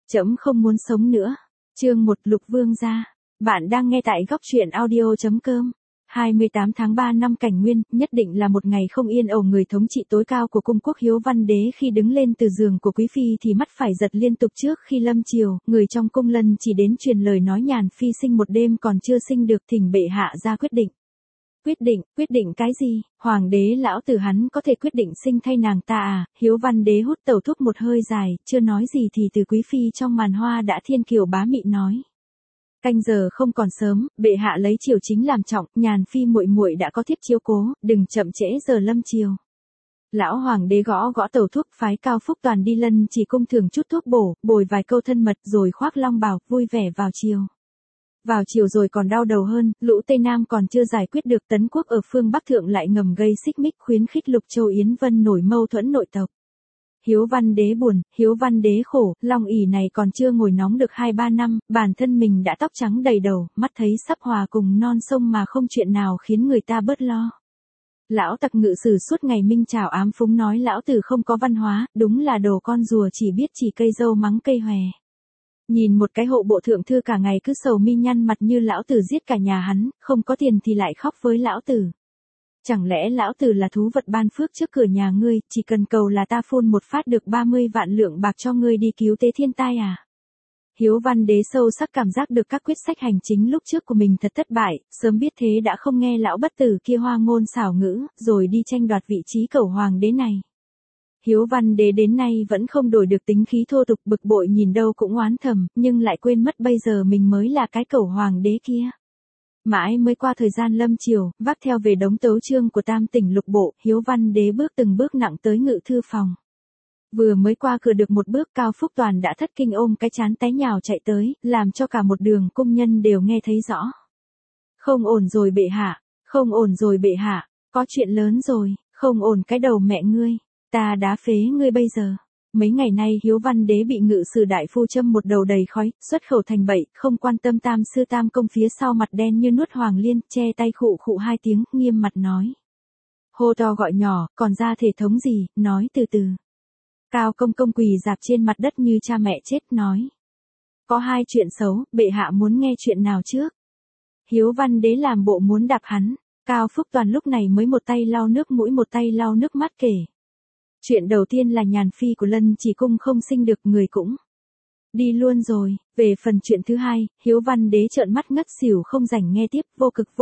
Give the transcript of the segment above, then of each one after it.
Trẫm không muốn sống nữa. Chương 1 Lục Vương gia. Bạn đang nghe tại góc truyện audio.com. 28 tháng 3 năm Cảnh Nguyên, nhất định là một ngày không yên ổn. Người thống trị tối cao của cung quốc Hiếu Văn Đế khi đứng lên từ giường của quý phi thì mắt phải giật liên tục. Trước khi lâm triều, người trong cung lân chỉ đến truyền lời nói Nhàn phi sinh một đêm còn chưa sinh được, thỉnh bệ hạ ra quyết định. Quyết định cái gì? Hoàng đế lão tử hắn có thể quyết định sinh thay nàng ta à? Hiếu Văn Đế hút tẩu thuốc một hơi dài, chưa nói gì thì từ quý phi trong màn hoa đã thiên kiều bá mị nói. Canh giờ không còn sớm, bệ hạ lấy triều chính làm trọng, Nhàn phi muội muội đã có thiếp chiếu cố, đừng chậm trễ giờ lâm triều. Lão hoàng đế gõ tẩu thuốc, phái Cao Phúc Toàn đi lân chỉ cung thưởng chút thuốc bổ, bồi vài câu thân mật rồi khoác long bào, vui vẻ vào triều. Vào chiều rồi còn đau đầu hơn, lũ Tây Nam còn chưa giải quyết được, Tấn quốc ở phương Bắc thượng lại ngầm gây xích mích, khuyến khích Lục Châu Yến Vân nổi mâu thuẫn nội tộc. Hiếu Văn Đế buồn, Hiếu Văn Đế khổ, long ỷ này còn chưa ngồi nóng được 2-3 năm, bản thân mình đã tóc trắng đầy đầu, mắt thấy sắp hòa cùng non sông mà không chuyện nào khiến người ta bớt lo. Lão tặc ngự sử suốt ngày minh chào ám phúng nói lão tử không có văn hóa, đúng là đồ con rùa chỉ biết chỉ cây dâu mắng cây hòe. Nhìn một cái hộ bộ thượng thư cả ngày cứ sầu mi nhăn mặt như lão tử giết cả nhà hắn, không có tiền thì lại khóc với lão tử. Chẳng lẽ lão tử là thú vật ban phước trước cửa nhà ngươi, chỉ cần cầu là ta phun một phát được 30 vạn lượng bạc cho ngươi đi cứu tế thiên tai à? Hiếu Văn Đế sâu sắc cảm giác được các quyết sách hành chính lúc trước của mình thật thất bại, sớm biết thế đã không nghe lão bất tử kia hoa ngôn xảo ngữ, rồi đi tranh đoạt vị trí cẩu hoàng đế này. Hiếu Văn Đế đến nay vẫn không đổi được tính khí thô tục, bực bội nhìn đâu cũng oán thầm, nhưng lại quên mất bây giờ mình mới là cái cẩu hoàng đế kia. Mãi mới qua thời gian lâm triều, vác theo về đống tấu chương của tam tỉnh lục bộ, Hiếu Văn Đế bước từng bước nặng tới ngự thư phòng. Vừa mới qua cửa được một bước, Cao Phúc Toàn đã thất kinh ôm cái trán té nhào chạy tới, làm cho cả một đường cung nhân đều nghe thấy rõ. Không ổn rồi bệ hạ, không ổn rồi bệ hạ, có chuyện lớn rồi, không ổn cái đầu mẹ ngươi, ta đá phế ngươi bây giờ. Mấy ngày nay Hiếu Văn Đế bị ngự sử đại phu châm một đầu đầy khói, xuất khẩu thành bậy, không quan tâm tam sư tam công phía sau mặt đen như nuốt hoàng liên, che tay khụ khụ 2 tiếng, nghiêm mặt nói. Hô to gọi nhỏ, còn ra thể thống gì, nói từ từ. Cao công công quỳ dạp trên mặt đất như cha mẹ chết, nói. Có 2 chuyện xấu, bệ hạ muốn nghe chuyện nào trước? Hiếu Văn Đế làm bộ muốn đạp hắn, Cao Phúc Toàn lúc này mới một tay lau nước mũi một tay lau nước mắt kể. Chuyện đầu tiên là Nhàn phi của lân chỉ cung không sinh được, người cũng đi luôn rồi. Về phần chuyện thứ hai, Hiếu Văn Đế trợn mắt ngất xỉu không rảnh nghe tiếp, vô cực.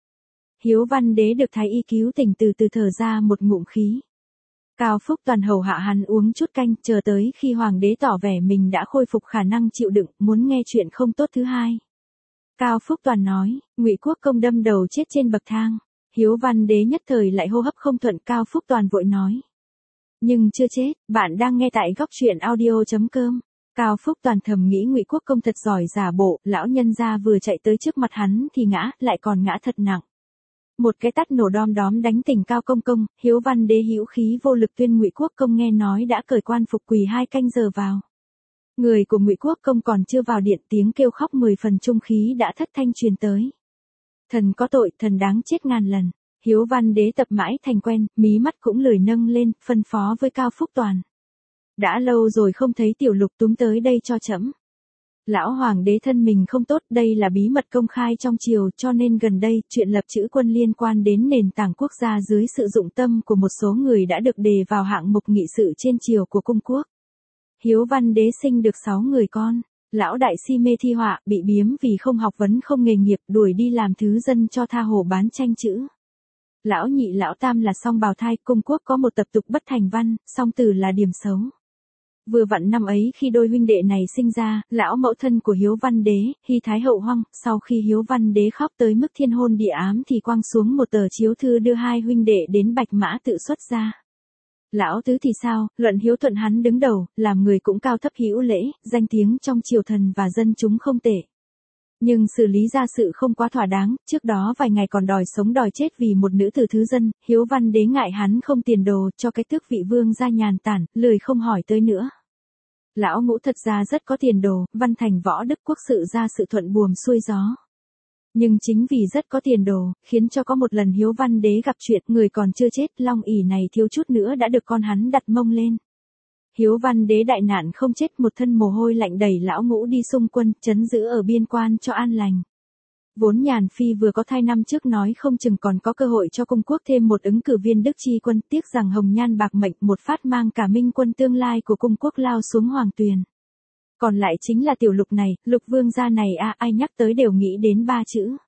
Hiếu Văn Đế được thái y cứu tỉnh, từ từ thở ra một ngụm khí. Cao Phúc Toàn hầu hạ hắn uống chút canh, chờ tới khi hoàng đế tỏ vẻ mình đã khôi phục khả năng chịu đựng, muốn nghe chuyện không tốt thứ hai. Cao Phúc Toàn nói, Ngụy Quốc công đâm đầu chết trên bậc thang. Hiếu Văn Đế nhất thời lại hô hấp không thuận, Cao Phúc Toàn vội nói. Nhưng chưa chết, bạn đang nghe tại góc truyện audio.com. Cao Phúc Toàn thầm nghĩ Ngụy Quốc công thật giỏi giả bộ, lão nhân gia vừa chạy tới trước mặt hắn thì ngã, lại còn ngã thật nặng. Một cái tát nổ đom đóm đánh tỉnh Cao công công, Hiếu Văn Đế hữu khí vô lực tuyên Ngụy Quốc công nghe nói đã cởi quan phục quỳ 2 canh giờ vào. Người của Ngụy Quốc công còn chưa vào điện, tiếng kêu khóc 10 phần trung khí đã thất thanh truyền tới. Thần có tội, thần đáng chết ngàn lần. Hiếu Văn Đế tập mãi thành quen, mí mắt cũng lười nâng lên, phân phó với Cao Phúc Toàn. Đã lâu rồi không thấy tiểu Lục túm tới đây cho trẫm. Lão hoàng đế thân mình không tốt, đây là bí mật công khai trong triều, cho nên gần đây, chuyện lập chữ quân liên quan đến nền tảng quốc gia dưới sự dụng tâm của một số người đã được đề vào hạng mục nghị sự trên triều của cung quốc. Hiếu Văn Đế sinh được 6 người con. Lão đại si mê thi họa, bị biếm vì không học vấn không nghề nghiệp, đuổi đi làm thứ dân cho tha hồ bán tranh chữ. Lão nhị lão tam là song bào thai, cung quốc có một tập tục bất thành văn, song tử là điểm xấu. Vừa vặn năm ấy khi đôi huynh đệ này sinh ra, lão mẫu thân của Hiếu Văn Đế, Hy Thái Hậu hoang, sau khi Hiếu Văn Đế khóc tới mức thiên hôn địa ám thì quăng xuống một tờ chiếu thư đưa 2 huynh đệ đến Bạch Mã tự xuất ra. Lão tứ thì sao, luận hiếu thuận hắn đứng đầu, làm người cũng cao thấp hữu lễ, danh tiếng trong triều thần và dân chúng không tệ. Nhưng xử lý ra sự không quá thỏa đáng, trước đó vài ngày còn đòi sống đòi chết vì một nữ tử thứ dân, Hiếu Văn Đế ngại hắn không tiền đồ, cho cái tước vị vương ra nhàn tản, lười không hỏi tới nữa. Lão ngũ thật ra rất có tiền đồ, văn thành võ đức, quốc sự ra sự thuận buồm xuôi gió. Nhưng chính vì rất có tiền đồ, khiến cho có một lần Hiếu Văn Đế gặp chuyện, người còn chưa chết, long ỷ này thiếu chút nữa đã được con hắn đặt mông lên. Hiếu Văn Đế đại nạn không chết, một thân mồ hôi lạnh đẩy lão ngũ đi xung quân, trấn giữ ở biên quan cho an lành. Vốn Nhàn Phi vừa có thai năm trước nói không chừng còn có cơ hội cho cung quốc thêm một ứng cử viên Đức Chi quân, tiếc rằng Hồng Nhan bạc mệnh một phát mang cả minh quân tương lai của cung quốc lao xuống hoàng tuyền. Còn lại chính là tiểu Lục này, Lục vương gia này ai nhắc tới đều nghĩ đến ba chữ.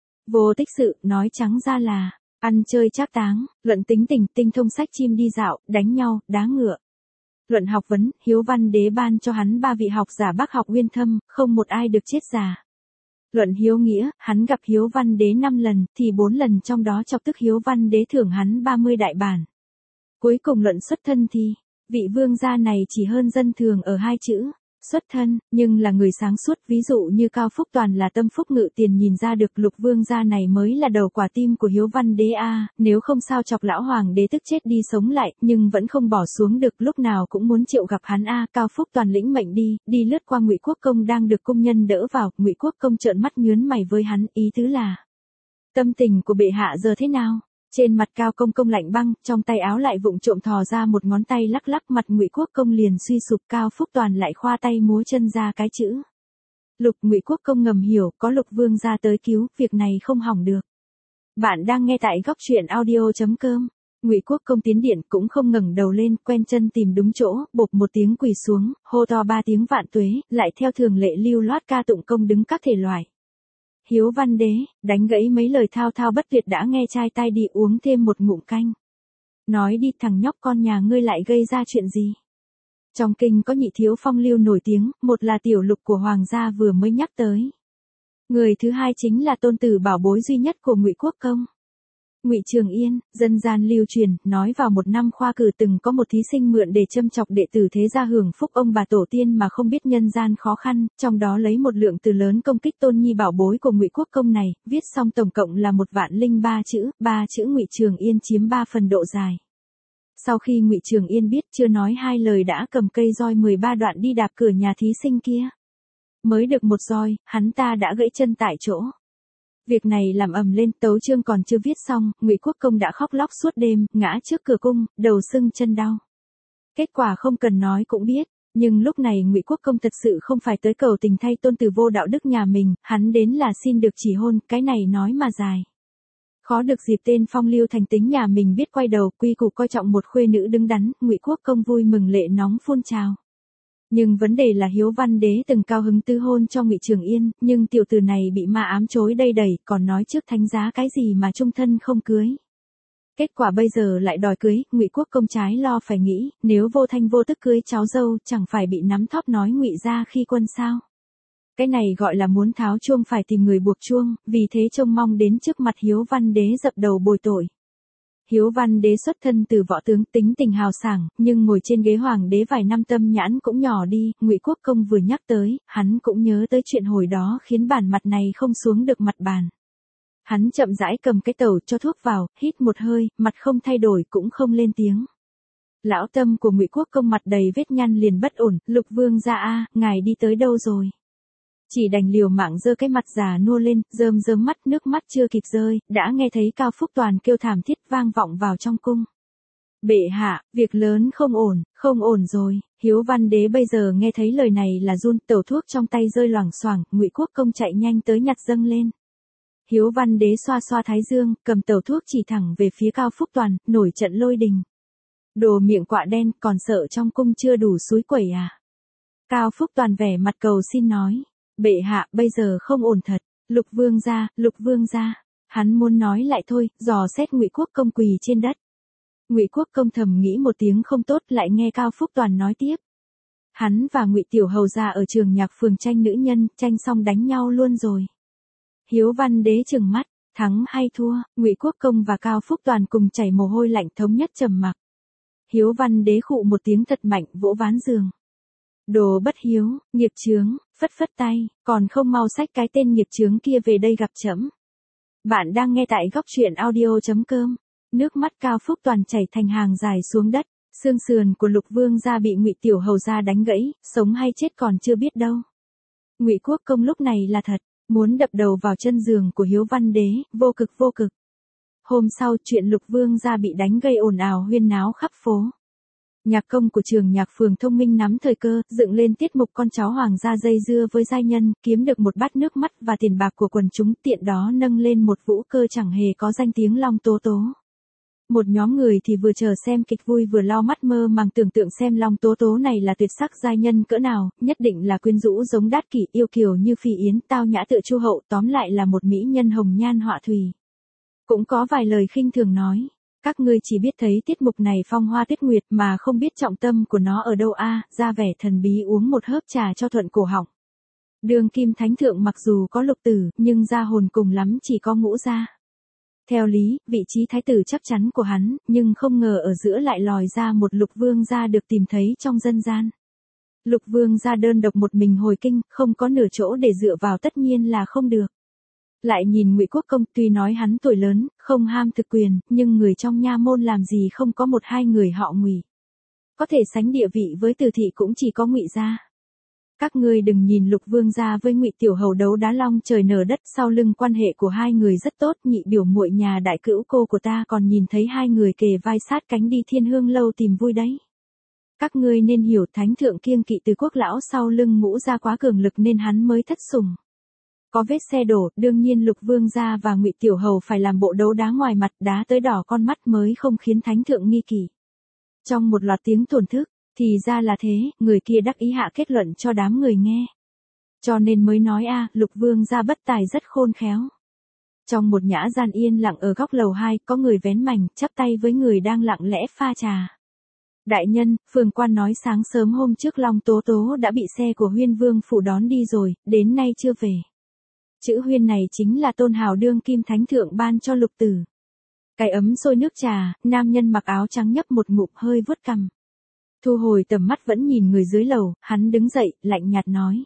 Vô tích sự, nói trắng ra là, ăn chơi trác táng, luận tính tình, tinh thông sách chim đi dạo, đánh nhau, đá ngựa. Luận học vấn, Hiếu Văn Đế ban cho hắn 3 vị học giả bác học uyên thâm, không một ai được chết già. Luận hiếu nghĩa, hắn gặp Hiếu Văn Đế 5 lần, thì 4 lần trong đó chọc tức Hiếu Văn Đế thưởng hắn 30 đại bản. Cuối cùng luận xuất thân thì, vị vương gia này chỉ hơn dân thường ở 2 chữ, xuất thân, nhưng là người sáng suốt, ví dụ như Cao Phúc Toàn là tâm phúc ngự tiền nhìn ra được Lục vương gia này mới là đầu quả tim của Hiếu Văn Đế nếu không sao chọc lão hoàng đế tức chết đi sống lại, nhưng vẫn không bỏ xuống được, lúc nào cũng muốn triệu gặp hắn Cao Phúc Toàn lĩnh mệnh đi lướt qua Ngụy Quốc Công đang được cung nhân đỡ vào, Ngụy Quốc Công trợn mắt nhướng mày với hắn, ý tứ là: tâm tình của bệ hạ giờ thế nào? Trên mặt Cao Công Công lạnh băng, trong tay áo lại vụng trộm thò ra một ngón tay lắc lắc, mặt Ngụy Quốc Công liền suy sụp, Cao Phúc Toàn lại khoa tay múa chân ra cái chữ Lục. Ngụy Quốc Công ngầm hiểu, có Lục vương gia tới cứu, việc này không hỏng được. Bạn đang nghe tại góc truyện audio.com. Ngụy Quốc Công tiến điện cũng không ngẩng đầu lên, quen chân tìm đúng chỗ, bộp một tiếng quỳ xuống, hô to 3 tiếng vạn tuế, lại theo thường lệ lưu loát ca tụng công đứng các thể loại. Hiếu Văn Đế, đánh gãy mấy lời thao thao bất tuyệt đã nghe chai tai đi, uống thêm một ngụm canh. Nói đi, thằng nhóc con nhà ngươi lại gây ra chuyện gì? Trong kinh có nhị thiếu phong lưu nổi tiếng, một là tiểu Lục của hoàng gia vừa mới nhắc tới. Người thứ hai chính là tôn tử bảo bối duy nhất của Ngụy Quốc Công. Ngụy Trường Yên, dân gian lưu truyền, nói vào một năm khoa cử từng có một thí sinh mượn để châm chọc đệ tử thế gia hưởng phúc ông bà tổ tiên mà không biết nhân gian khó khăn, trong đó lấy một lượng từ lớn công kích tôn nhi bảo bối của Ngụy Quốc Công này, viết xong tổng cộng là 1.003 chữ, 3 chữ Ngụy Trường Yên chiếm 3 phần độ dài. Sau khi Ngụy Trường Yên biết, chưa nói 2 lời đã cầm cây roi 13 đoạn đi đạp cửa nhà thí sinh kia. Mới được một roi, hắn ta đã gãy chân tại chỗ. Việc này làm ầm lên, tấu chương còn chưa viết xong, Ngụy Quốc Công đã khóc lóc suốt đêm, ngã trước cửa cung, đầu sưng chân đau. Kết quả không cần nói cũng biết, nhưng lúc này Ngụy Quốc Công thật sự không phải tới cầu tình thay tôn tử vô đạo đức nhà mình, hắn đến là xin được chỉ hôn, cái này nói mà dài. Khó được dịp tên phong lưu thành tính nhà mình biết quay đầu, quy củ coi trọng một khuê nữ đứng đắn, Ngụy Quốc Công vui mừng lệ nóng phun trào. Nhưng vấn đề là Hiếu Văn Đế từng cao hứng tứ hôn cho Ngụy Trường Yên, nhưng tiểu tử này bị ma ám chối đây đẩy, còn nói trước thánh giá cái gì mà chung thân không cưới. Kết quả bây giờ lại đòi cưới, Ngụy Quốc Công trái lo phải nghĩ, nếu vô thanh vô tức cưới cháu dâu, chẳng phải bị nắm thóp nói Ngụy gia khi quân sao. Cái này gọi là muốn tháo chuông phải tìm người buộc chuông, vì thế trông mong đến trước mặt Hiếu Văn Đế dập đầu bồi tội. Hiếu Văn Đế xuất thân từ võ tướng, tính tình hào sảng, nhưng ngồi trên ghế hoàng đế vài năm tâm nhãn cũng nhỏ đi, Ngụy Quốc Công vừa nhắc tới, hắn cũng nhớ tới chuyện hồi đó khiến bản mặt này không xuống được mặt bàn. Hắn chậm rãi cầm cái tẩu cho thuốc vào, hít một hơi, mặt không thay đổi cũng không lên tiếng. Lão tâm của Ngụy Quốc Công mặt đầy vết nhăn liền bất ổn, Lục vương gia ngài đi tới đâu rồi? Chỉ đành liều mạng giơ cái mặt già nua lên, rơm rớm mắt, nước mắt chưa kịp rơi, đã nghe thấy Cao Phúc Toàn kêu thảm thiết vang vọng vào trong cung. Bệ hạ, việc lớn không ổn rồi. Hiếu Văn Đế bây giờ nghe thấy lời này là run, tẩu thuốc trong tay rơi loảng xoảng, Ngụy Quốc Công chạy nhanh tới nhặt dâng lên. Hiếu Văn Đế xoa xoa thái dương, cầm tẩu thuốc chỉ thẳng về phía Cao Phúc Toàn, nổi trận lôi đình. Đồ miệng quạ đen, còn sợ trong cung chưa đủ suối quẩy à? Cao Phúc Toàn vẻ mặt cầu xin nói. Bệ hạ, bây giờ không ổn thật. Lục vương gia. Hắn muốn nói lại thôi, dò xét Ngụy Quốc Công quỳ trên đất. Ngụy Quốc Công thầm nghĩ một tiếng không tốt, lại nghe Cao Phúc Toàn nói tiếp. Hắn và Ngụy tiểu hầu gia ở trường nhạc phường tranh nữ nhân, tranh xong đánh nhau luôn rồi. Hiếu Văn Đế trừng mắt, thắng hay thua? Ngụy Quốc Công và Cao Phúc Toàn cùng chảy mồ hôi lạnh thống nhất trầm mặc. Hiếu Văn Đế khụ một tiếng thật mạnh, vỗ ván giường. Đồ bất hiếu, nghiệp chướng, phất phất tay, còn không mau xách cái tên nghiệp chướng kia về đây gặp trẫm. Bạn đang nghe tại góc truyện audio.com. Nước mắt Cao Phúc Toàn chảy thành hàng dài xuống đất, xương sườn của Lục vương gia bị Ngụy tiểu hầu gia đánh gãy, sống hay chết còn chưa biết đâu. Ngụy Quốc Công lúc này là thật, muốn đập đầu vào chân giường của Hiếu Văn Đế, vô cực. Hôm sau chuyện Lục vương gia bị đánh gây ồn ào huyên náo khắp phố. Nhạc công của trường nhạc Phường thông minh nắm thời cơ, dựng lên tiết mục con cháu hoàng gia dây dưa với giai nhân, kiếm được một bát nước mắt và tiền bạc của quần chúng, tiện đó nâng lên một vũ cơ chẳng hề có danh tiếng Long Tố Tố. Một nhóm người thì vừa chờ xem kịch vui vừa lau mắt mơ màng tưởng tượng xem Long Tố Tố này là tuyệt sắc giai nhân cỡ nào, nhất định là quyến rũ giống Đát Kỷ, yêu kiều như Phi Yến, tao nhã tựa Chu Hậu, tóm lại là một mỹ nhân hồng nhan họa thủy. Cũng có vài lời khinh thường nói, các ngươi chỉ biết thấy tiết mục này phong hoa tuyết nguyệt mà không biết trọng tâm của nó ở đâu a, ra vẻ thần bí uống một hớp trà cho thuận cổ họng. Đương kim thánh thượng mặc dù có lục tử, nhưng gia hồn cùng lắm chỉ có ngũ gia. Theo lý, vị trí thái tử chắc chắn của hắn, nhưng không ngờ ở giữa lại lòi ra một lục vương gia được tìm thấy trong dân gian. Lục vương gia đơn độc một mình hồi kinh, không có nửa chỗ để dựa vào tất nhiên là không được. Lại nhìn Ngụy Quốc Công, tuy nói hắn tuổi lớn, không ham thực quyền, nhưng người trong nha môn làm gì không có một hai người họ Ngụy. Có thể sánh địa vị với Từ thị cũng chỉ có Ngụy gia. Các ngươi đừng nhìn Lục vương gia với Ngụy tiểu hầu đấu đá long trời nở đất, sau lưng quan hệ của hai người rất tốt, nhị biểu muội nhà đại cữu cô của ta còn nhìn thấy hai người kề vai sát cánh đi Thiên Hương lâu tìm vui đấy. Các ngươi nên hiểu thánh thượng kiêng kỵ Từ Quốc lão sau lưng Ngũ gia quá cường lực nên hắn mới thất sủng. Có vết xe đổ, đương nhiên Lục vương gia và Ngụy tiểu hầu phải làm bộ đấu đá ngoài mặt, đá tới đỏ con mắt mới không khiến thánh thượng nghi kỵ. Trong một loạt tiếng thổn thức, thì ra là thế, người kia đắc ý hạ kết luận cho đám người nghe. Cho nên mới nói Lục vương gia bất tài rất khôn khéo. Trong một nhã gian yên lặng ở góc lầu 2, có người vén mành, chắp tay với người đang lặng lẽ pha trà. Đại nhân, phường quan nói sáng sớm hôm trước Long Tố Tố đã bị xe của Huyên Vương phủ đón đi rồi, đến nay chưa về. Chữ Huyên này chính là tôn hào đương kim thánh thượng ban cho Lục tử. Cái ấm sôi nước trà, nam nhân mặc áo trắng nhấp một ngụm hơi vuốt cằm. Thu hồi tầm mắt vẫn nhìn người dưới lầu, hắn đứng dậy, lạnh nhạt nói.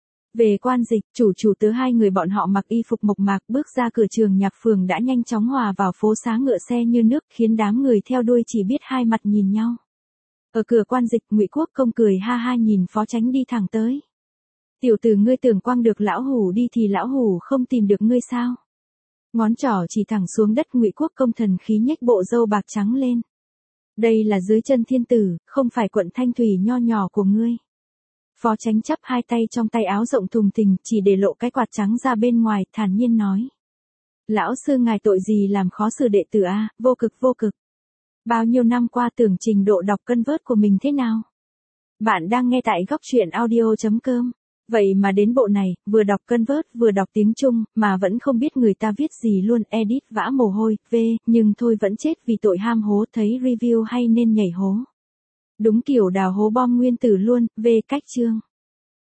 Về quan dịch, chủ tớ hai người bọn họ mặc y phục mộc mạc bước ra cửa trường nhạc Phường đã nhanh chóng hòa vào phố xá ngựa xe như nước, khiến đám người theo đuôi chỉ biết hai mặt nhìn nhau. Ở cửa quan dịch, Ngụy Quốc Công cười ha ha nhìn Phó Chánh đi thẳng tới. Tiểu tử ngươi tưởng quăng được lão hủ đi thì lão hủ không tìm được ngươi sao? Ngón trỏ chỉ thẳng xuống đất, Ngụy Quốc Công thần khí nhếch bộ râu bạc trắng lên. Đây là dưới chân thiên tử, không phải quận Thanh Thủy nho nhỏ của ngươi. Phó Chánh chắp hai tay trong tay áo rộng thùng thình, chỉ để lộ cái quạt trắng ra bên ngoài, thản nhiên nói. Lão sư ngài tội gì làm khó xử đệ tử vô cực vô cực. Bao nhiêu năm qua tưởng trình độ đọc cân vớt của mình thế nào? Bạn đang nghe tại góc truyện audio.com. Vậy mà đến bộ này, vừa đọc cân vớt vừa đọc tiếng Trung, mà vẫn không biết người ta viết gì luôn, edit vã mồ hôi, nhưng thôi vẫn chết vì tội ham hố, thấy review hay nên nhảy hố. Đúng kiểu đào hố bom nguyên tử luôn, cách chương.